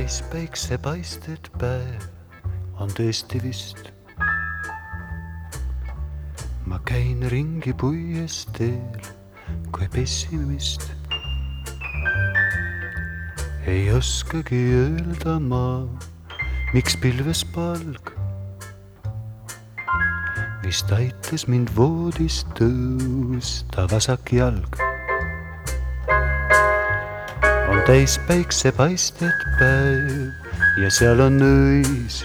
täis päiksepaisted päev on tõesti vist. Ma käin ringi puiesteel kui pessimist. Ei oskagi öelda ma, miks pilves palg vist aitas mind voodist tõusta vasak jalg. On täis päiksepaisted päev ja seal on öis,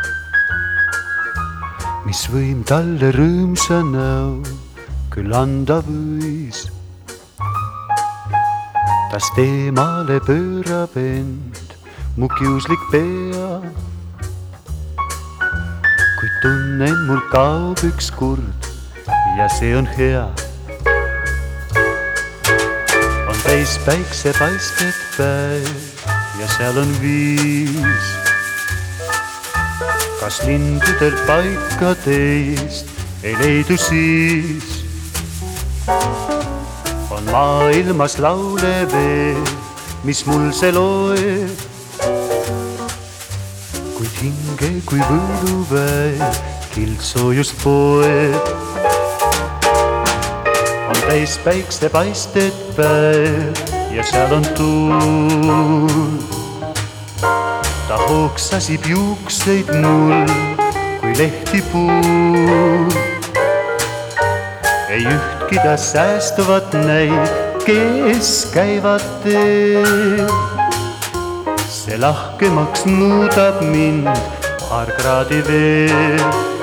mis võim talle rõõmsa näo küll anda võis. Tast eemale pöörab end mu kiuslik pea, kuid tunnen mul kaob üks kurd ja see on hea. On täis päiksepaisted päev ja seal on viis, kas lindudel paikateist ei leidu siis. On maailmas laule veel, mis mul see loeb, kuid hinge kui võiduväe kildsoojust poeb. On täis päiksepaisted päev ja seal on tuul, ta hooksasib juukseid mul kui lehti puul. Ei ühtki ta säästuvat näid, kes käivad teel. See lahkemaks muudab mind paar kraadi veel.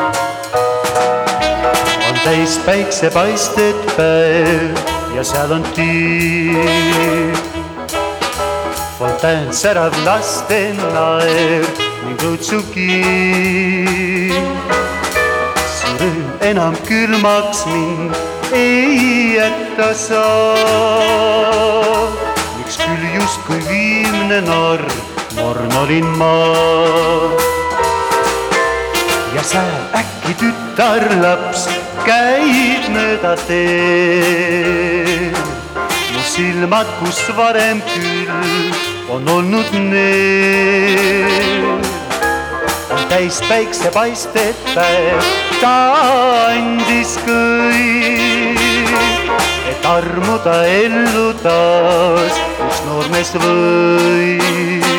On täis päiksepaisted päev ja seal on tiir, fontään särav laste naer ning õutsukiir. Su rõõm enam külmaks mind ei jätta saa, miks küll just kui viimne narr morn olin ma. Ja sääl äkki tütarlaps käib mööda teel, mu silmad, kus varem küll on olnud need. On täis päiksepaisted päev, ta andis kõik, et armuda ellu taas üks noormees võib.